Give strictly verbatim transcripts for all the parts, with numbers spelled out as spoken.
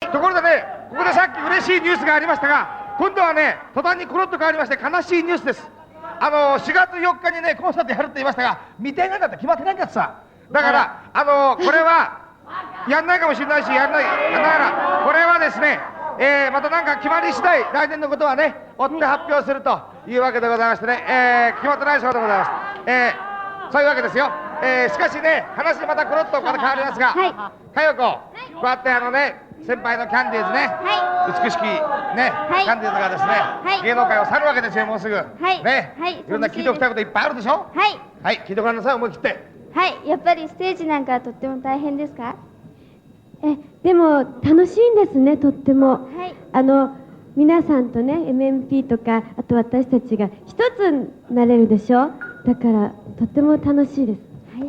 ところでね、ここでさっき嬉しいニュースがありましたが、今度はね、途端にコロッと変わりまして悲しいニュースです。あのしがつよっかにね、コンサートやるって言いましたが、未定なんだって決まってないんだってさ。だからあのこれはやんないかもしれないし、やんない、だからこれはですね、えー、またなんか決まり次第、来年のことはね、追って発表するというわけでございましてね、えー、決まってないそうでございます。えー、そういうわけですよ。えー、しかしね、話またコロッとまた変わりますが、佳代子、こうやってあのね、先輩のキャンディーズね、はい、美しきね、はい、キャンディーズがですね、はい、芸能界を去るわけですよ、もうすぐ、はい、ね、はい、いろんな聞いておきたいこといっぱいあるでしょ。はい、はい、聞いてごらんなさい、思い切って。 はい、やっぱりステージなんかはとっても大変ですか？え、でも楽しいんですね、とっても。はい、あの皆さんとね、エムエムピー とか、あと私たちが一つになれるでしょ。だからとっても楽しいです。はい。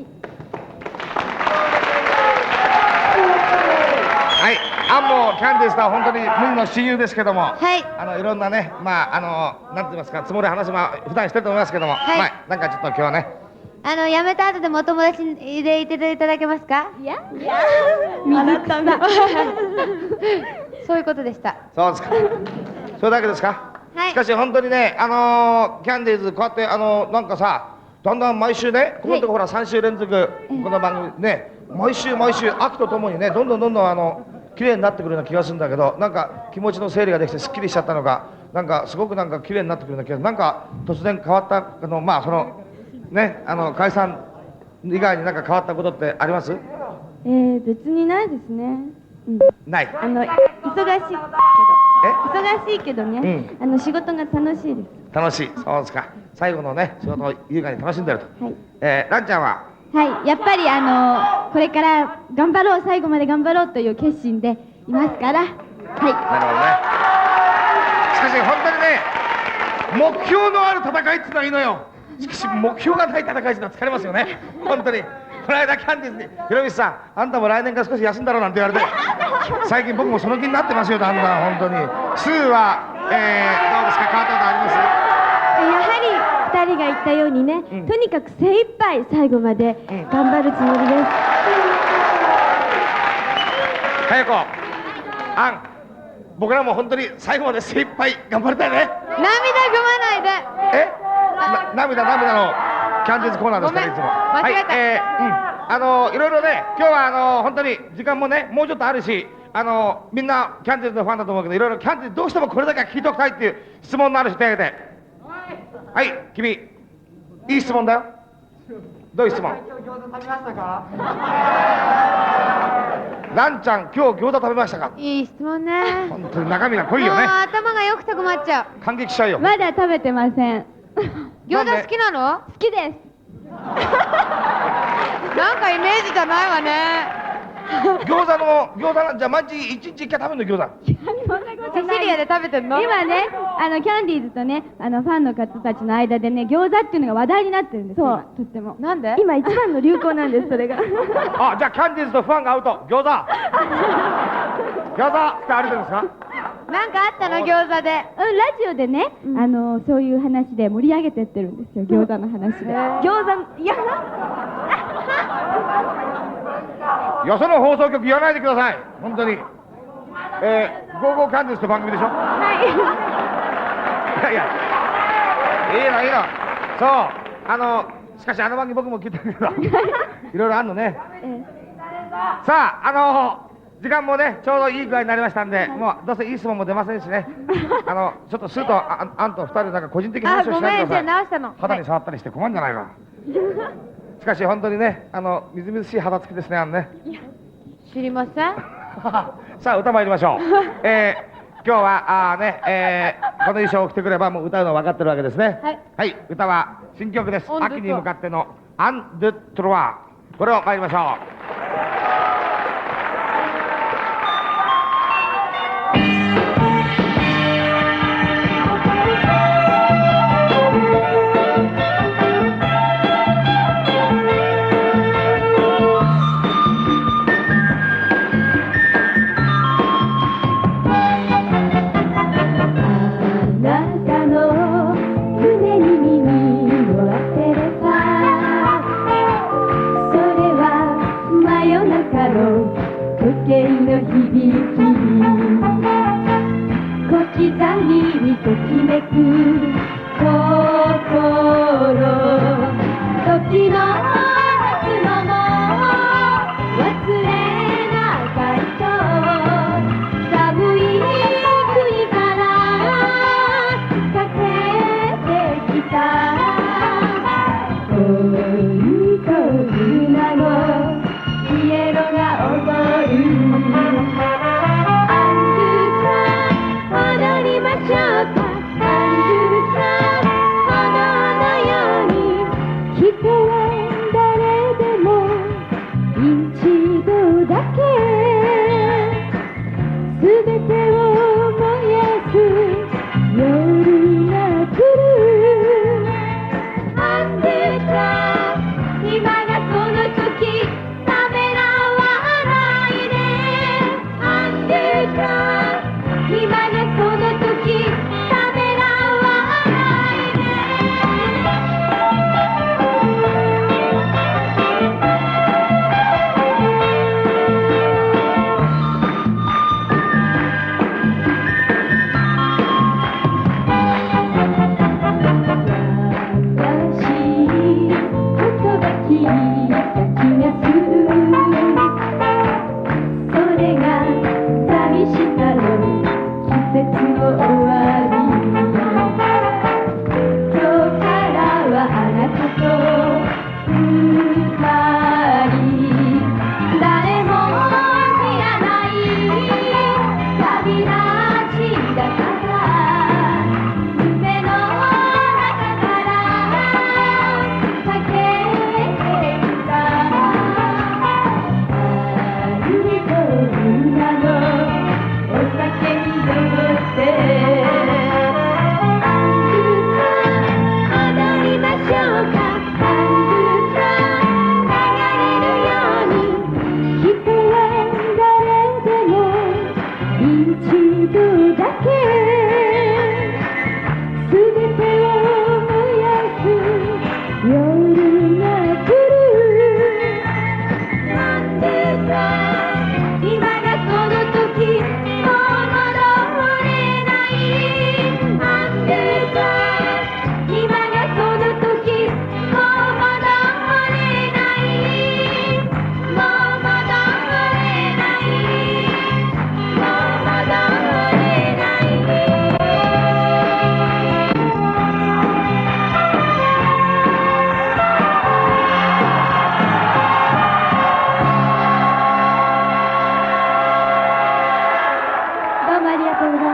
はい、アンもキャンディーズとは本当に無二の親友ですけども、はい、あのいろんなね、まああのなんて言いますか、つもり話も普段してると思いますけども、はい、まあなんかちょっと今日はね、 あの辞めた後でもお友達でいていただけますか？いや、いや、水草がそういうことでした。 そうですか。それだけですか？はい。しかし本当にね、あのー、キャンディーズこうやってあのー、なんかさ、だんだん毎週ね、ここのところほらさん週連続この番組ね、毎週毎週秋とともにね、どんどんどんどんあの綺麗になってくるような気がするんだけど、なんか気持ちの整理ができてすっきりしちゃったのか、なんかすごくなんか綺麗になってくるような気が、なんか突然変わったあのまあそのね、あの解散以外になんか変わったことってあります？ えー、別にないですね。うん、ない。あの忙しいけど、忙しいけどね、うん、あの仕事が楽しいです。 楽しい、そうですか。最後のね仕事を優雅に楽しんでると。はい。えー、ランちゃんは？ はい、やっぱりあのこれから頑張ろう、最後まで頑張ろうという決心でいますから。はい。なるほどね。 しかし本当にね、目標のある戦いっていうのはいいのよ。しかし目標がない戦いっていうのは疲れますよね。本当に。この間キャンディーズに「ひろみさん、あんたも来年から少し休んだろ」なんて言われて、最近僕もその気になってますよ、だんだん本当に。スーは、えー、どうですか、変わったことあります？ やはりふたりが言ったようにね、うん、とにかく精一杯最後まで頑張るつもりです。 佳代子、あん、僕らも本当に最後まで精一杯頑張りたいね。 涙ぐまないで。 え？な涙涙のキャンディーズコーナーですから、いつも。 間違えた。 はい、えー、うん、あのいろいろね、今日はあの本当に時間もね、もうちょっとあるし、あのみんなキャンディーズのファンだと思うけど、いろいろキャンディーズどうしてもこれだけは聞いておきたいっていう質問のある人手挙げて。はい、君、いい質問だよ。どういう質問？ 今日餃子食べましたか？ ランちゃん、今日餃子食べましたか？ いい質問ね。 本当に中身が濃いよね。 頭がよくて困っちゃう。 感激しちゃうよ。 まだ食べてません。餃子好きなの？好きです。なんかイメージじゃないわね。 餃子の餃子なんじゃ毎日一日一回食べるの餃子。 シチリアで食べてるの？今ね、あのキャンディーズとね、あのファンの方たちの間でね、餃子っていうのが話題になってるんですよ。とっても。なんで？今一番の流行なんです、それが。 あ、じゃあキャンディーズとファンが会うと餃子。餃子ってあるんですか？ なんかあったの餃子で。うん、ラジオでね、あのそういう話で盛り上げてってるんですよ、餃子の話で。餃子、いや。 よその放送局言わないでください、本当に。えー、ゴーゴーキャンディーズって番組でしょ？はい。いやいや、いいのいいの。そう、あのしかしあの番組僕も聞いてるけど、いろいろあるのね。さあ、あの時間もねちょうどいい具合になりましたんで、もうどうせいい質問も出ませんしね。あのちょっとスーと あ, あんとふたりでなんか個人的な話をしないでください。 直したの。 肌に触ったりして困るんじゃないか。しかし本当にね、あのみずみずしい肌つきですね、あのね。 知りません。 さあ歌参りましょう。えー、今日はあね、えー、この衣装を着てくればもう歌うの分かってるわけですね。はい、はい、歌は新曲です。秋に向かってのアン・ドゥ・トゥロワー、これを参りましょう。 「 ときめく心時の夏のも忘れなかった寒い国から駆けてきた恋と船のピエロが踊るアンルさん踊りましょうかアンルさん炎のように人は誰でも一度だけすべてを燃やす夜が来るアンルさん今がその時ためらわないでアンルさん今がその時ためらわないで優しい言葉聞いた気がするそれが寂しさの季節の終わり今日からはあなたと二人誰も知らない旅立ちだから夢の中から駆けてきた愛と女のお酒に酔ってアンルさん踊りましょうかアンルさん流れるように人は誰でも一度だけすべてを燃やす夜が来るアンルさん今がその時もう戻れないアンルさん今がその時もう戻れないもう戻れないもう戻れないどうもありがとうございました。